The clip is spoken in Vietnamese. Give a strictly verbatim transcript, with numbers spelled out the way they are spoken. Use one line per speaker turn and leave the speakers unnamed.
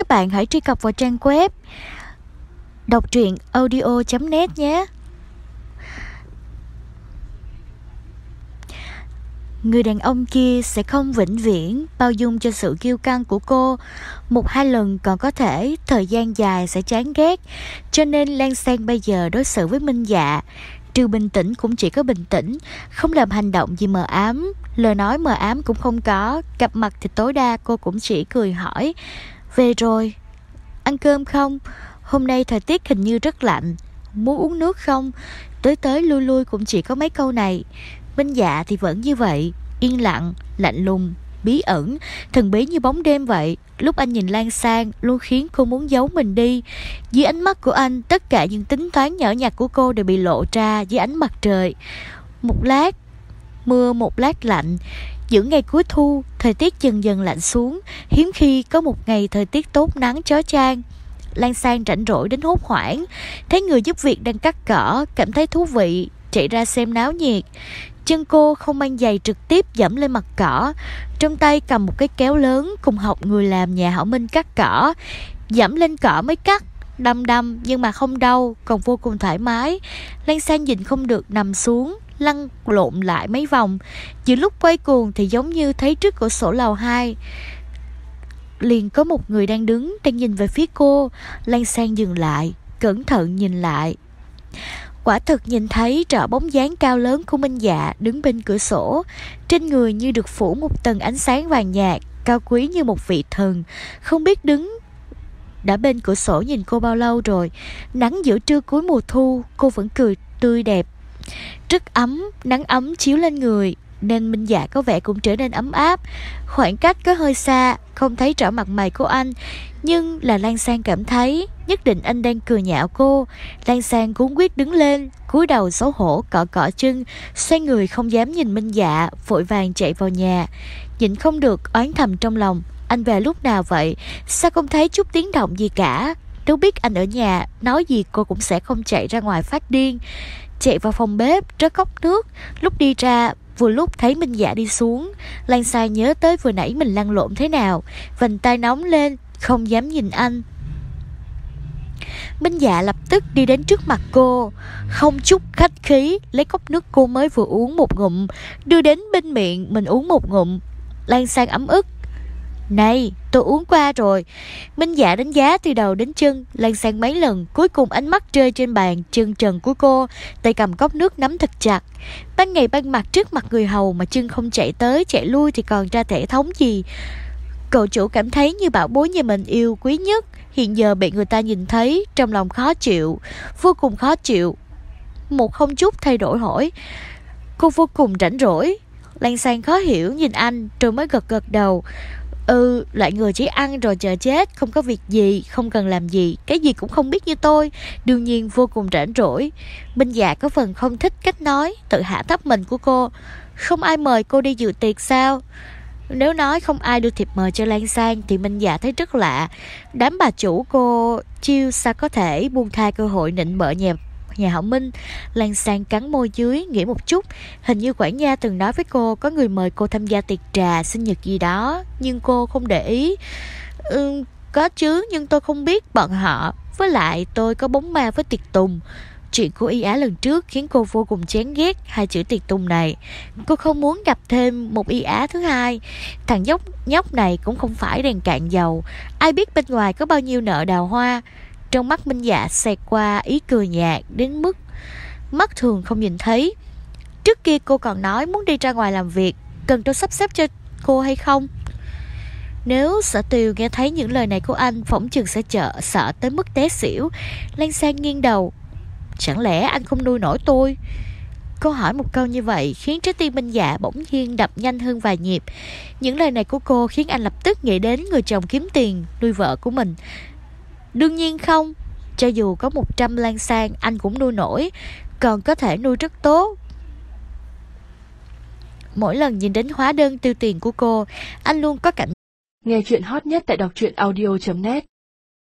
bạn hãy truy cập vào trang web đọc truyện audio chấm net nhé. Người đàn ông kia sẽ không vĩnh viễn bao dung cho sự kiêu căng của cô. Một hai lần còn có thể, thời gian dài sẽ chán ghét. Cho nên Lan Sang bây giờ đối xử với Minh Dạ, trừ bình tĩnh cũng chỉ có bình tĩnh, không làm hành động gì mờ ám, lời nói mờ ám cũng không có. Gặp mặt thì tối đa cô cũng chỉ cười hỏi: về rồi, ăn cơm không? Hôm nay thời tiết hình như rất lạnh, muốn uống nước không? Tới tới lui lui cũng chỉ có mấy câu này. Minh Dạ thì vẫn như vậy, yên lặng, lạnh lùng, bí ẩn, thần bí như bóng đêm vậy. Lúc anh nhìn Lan Sang luôn khiến cô muốn giấu mình đi. Dưới ánh mắt của anh, tất cả những tính toán nhỏ nhặt của cô đều bị lộ ra dưới ánh mặt trời. Một lát mưa, một lát lạnh. Giữa ngày cuối thu, thời tiết dần dần lạnh xuống. Hiếm khi có một ngày thời tiết tốt nắng chói chang. Lan Sang rảnh rỗi đến hốt hoảng, thấy người giúp việc đang cắt cỏ, cảm thấy thú vị, chạy ra xem náo nhiệt. Chân cô không mang giày trực tiếp dẫm lên mặt cỏ, trong tay cầm một cái kéo lớn, cùng học người làm nhà Hảo Minh cắt cỏ. Dẫm lên cỏ mới cắt, đâm đâm nhưng mà không đau, còn vô cùng thoải mái. Lan Sang nhìn không được nằm xuống, lăn lộn lại mấy vòng. Giữa lúc quay cuồng thì giống như thấy trước cửa sổ lầu hai liền có một người đang đứng, đang nhìn về phía cô. Lan Sang dừng lại, cẩn thận nhìn lại. Quả thực nhìn thấy rõ bóng dáng cao lớn của Minh Dạ đứng bên cửa sổ. Trên người như được phủ một tầng ánh sáng vàng nhạt, cao quý như một vị thần. Không biết đứng đã bên cửa sổ nhìn cô bao lâu rồi. Nắng giữa trưa cuối mùa thu, cô vẫn cười tươi đẹp. Rất ấm, nắng ấm chiếu lên người, nên Minh Dạ có vẻ cũng trở nên ấm áp. Khoảng cách có hơi xa, không thấy rõ mặt mày của anh, nhưng là Lan Sang cảm thấy nhất định anh đang cười nhạo cô. Lan Sang cuống quýt đứng lên, cúi đầu xấu hổ cọ cọ chân, xoay người không dám nhìn Minh Dạ, vội vàng chạy vào nhà. Nhịn không được oán thầm trong lòng, anh về lúc nào vậy? Sao không thấy chút tiếng động gì cả? Nếu biết anh ở nhà, nói gì cô cũng sẽ không chạy ra ngoài phát điên. Chạy vào phòng bếp, rớt cốc nước. Lúc đi ra, vừa lúc thấy Minh Dạ đi xuống, Lan Sang nhớ tới vừa nãy mình lăn lộn thế nào, vành tay nóng lên, không dám nhìn anh. Minh Dạ lập tức đi đến trước mặt cô, không chút khách khí lấy cốc nước cô mới vừa uống một ngụm, đưa đến bên miệng mình uống một ngụm. Lan Sang ấm ức: này, tôi uống qua rồi. Minh Dạ đánh giá từ đầu đến chân Lan Sang mấy lần, cuối cùng ánh mắt rơi trên bàn chân trần của cô, tay cầm cốc nước nắm thật chặt. Ban ngày ban mặt trước mặt người hầu mà chân không chạy tới chạy lui thì còn ra thể thống gì. Cậu chủ cảm thấy như bảo bối nhà mình yêu quý nhất, hiện giờ bị người ta nhìn thấy, trong lòng khó chịu, vô cùng khó chịu. Một không chút thay đổi hỏi: cô vô cùng rảnh rỗi? Lan Sang khó hiểu nhìn anh rồi mới gật gật đầu. Ừ, loại người chỉ ăn rồi chờ chết, không có việc gì, không cần làm gì, cái gì cũng không biết như tôi, đương nhiên vô cùng rảnh rỗi. Minh Dạ có phần không thích cách nói, tự hạ thấp mình của cô. Không ai mời cô đi dự tiệc sao? Nếu nói không ai đưa thiệp mời cho Lan Sang thì Minh Dạ thấy rất lạ. Đám bà chủ cô chiêu sao có thể buông tha cơ hội nịnh bợ nhà nhà Hảo Minh. Lan Sang cắn môi dưới, nghĩ một chút. Hình như quản gia từng nói với cô có người mời cô tham gia tiệc trà sinh nhật gì đó, nhưng cô không để ý. Ừ, có chứ, nhưng tôi không biết bọn họ. Với lại tôi có bóng ma với tiệc tùng. Chuyện của Y Á lần trước khiến cô vô cùng chán ghét hai chữ tiệc tùng này. Cô không muốn gặp thêm một Y Á thứ hai. Thằng nhóc nhóc này cũng không phải đèn cạn dầu, ai biết bên ngoài có bao nhiêu nợ đào hoa. Trong mắt Minh Dạ xẹt qua ý cười nhạt đến mức mắt thường không nhìn thấy. Trước kia cô còn nói muốn đi ra ngoài làm việc, cần tôi sắp xếp cho cô hay không? Nếu Sở Tiều nghe thấy những lời này của anh, phỏng chừng sẽ chợ sợ tới mức té xỉu. Lan Sang nghiêng đầu: chẳng lẽ anh không nuôi nổi tôi? Cô hỏi một câu như vậy khiến trái tim Minh Dạ bỗng nhiên đập nhanh hơn vài nhịp. Những lời này của cô khiến anh lập tức nghĩ đến người chồng kiếm tiền nuôi vợ của mình. Đương nhiên không, cho dù có một trăm Lan Sang anh cũng nuôi nổi, còn có thể nuôi rất tốt. Mỗi lần nhìn đến hóa đơn tiêu tiền của cô, anh luôn có cảnh.
Nghe chuyện hot nhất tại đọc truyện audio chấm net.